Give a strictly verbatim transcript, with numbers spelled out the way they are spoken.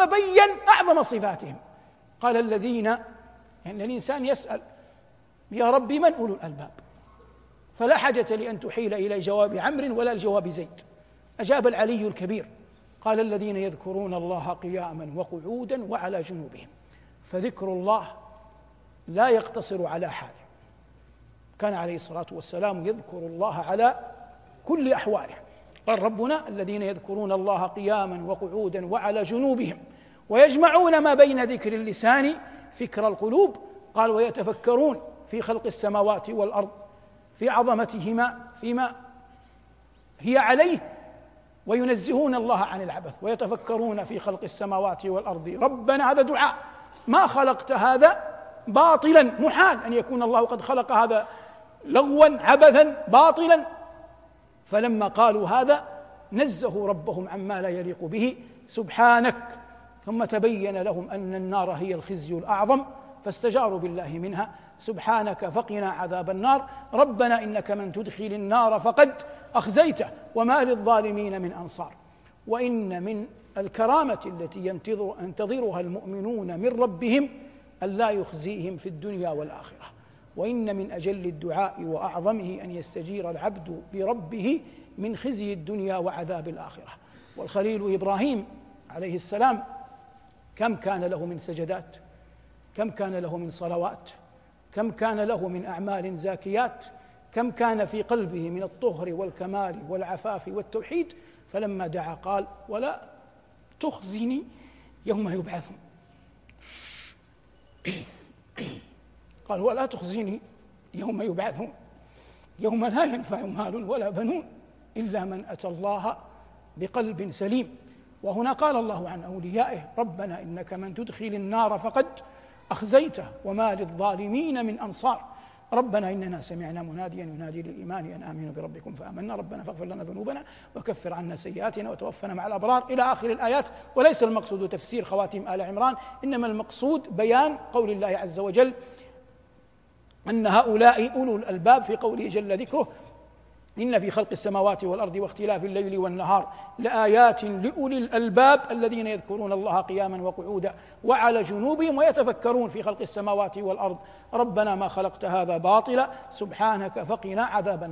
ثم بين أعظم صفاتهم. قال الذين، يعني الإنسان يسأل يا رب من أولو الألباب، فلا حاجة لأن تحيل إلى جواب عمرو ولا الجواب زيد. أجاب العلي الكبير قال الذين يذكرون الله قياما وقعودا وعلى جنوبهم. فذكر الله لا يقتصر على حال، كان عليه الصلاة والسلام يذكر الله على كل أحواله. قال ربنا الذين يذكرون الله قياما وقعودا وعلى جنوبهم ويجمعون ما بين ذكر اللسان فكر القلوب. قال ويتفكرون في خلق السماوات والأرض في عظمتهما فيما هي عليه، وينزهون الله عن العبث. ويتفكرون في خلق السماوات والأرض ربنا، هذا دعاء، ما خلقت هذا باطلا، محال أن يكون الله قد خلق هذا لغوا عبثا باطلا. فلما قالوا هذا نزهوا ربهم عما لا يليق به سبحانك. ثم تبين لهم أن النار هي الخزي الأعظم فاستجاروا بالله منها. سبحانك فقنا عذاب النار. ربنا إنك من تدخل النار فقد أخزيته وما للظالمين من أنصار. وإن من الكرامة التي ينتظر ينتظرها المؤمنون من ربهم أن لا يخزيهم في الدنيا والآخرة. وإن من أجل الدعاء وأعظمه أن يستجير العبد بربه من خزي الدنيا وعذاب الآخرة. والخليل إبراهيم عليه السلام كم كان له من سجدات، كم كان له من صلوات، كم كان له من أعمال زاكيات، كم كان في قلبه من الطهر والكمال والعفاف والتوحيد. فلما دعا قال ولا تخزني يوم يبعثون، قال ولا تخزني يوم يبعثون يوم لا ينفع مال ولا بنون إلا من أتى الله بقلب سليم. وهنا قال الله عن أوليائه ربنا إنك من تدخل النار فقد أخزيته وما للظالمين من أنصار. ربنا إننا سمعنا مناديا ينادي للإيمان أن آمنوا بربكم فآمنا ربنا فاغفر لنا ذنوبنا وكفر عنا سيئاتنا وتوفنا مع الأبرار إلى آخر الآيات. وليس المقصود تفسير خواتيم آل عمران، إنما المقصود بيان قول الله عز وجل أن هؤلاء أولو الألباب في قوله جل ذكره إن في خلق السماوات والأرض واختلاف الليل والنهار لآيات لأولي الألباب الذين يذكرون الله قياما وقعودا وعلى جنوبهم ويتفكرون في خلق السماوات والأرض ربنا ما خلقت هذا باطلا سبحانك فقنا عذاب النار.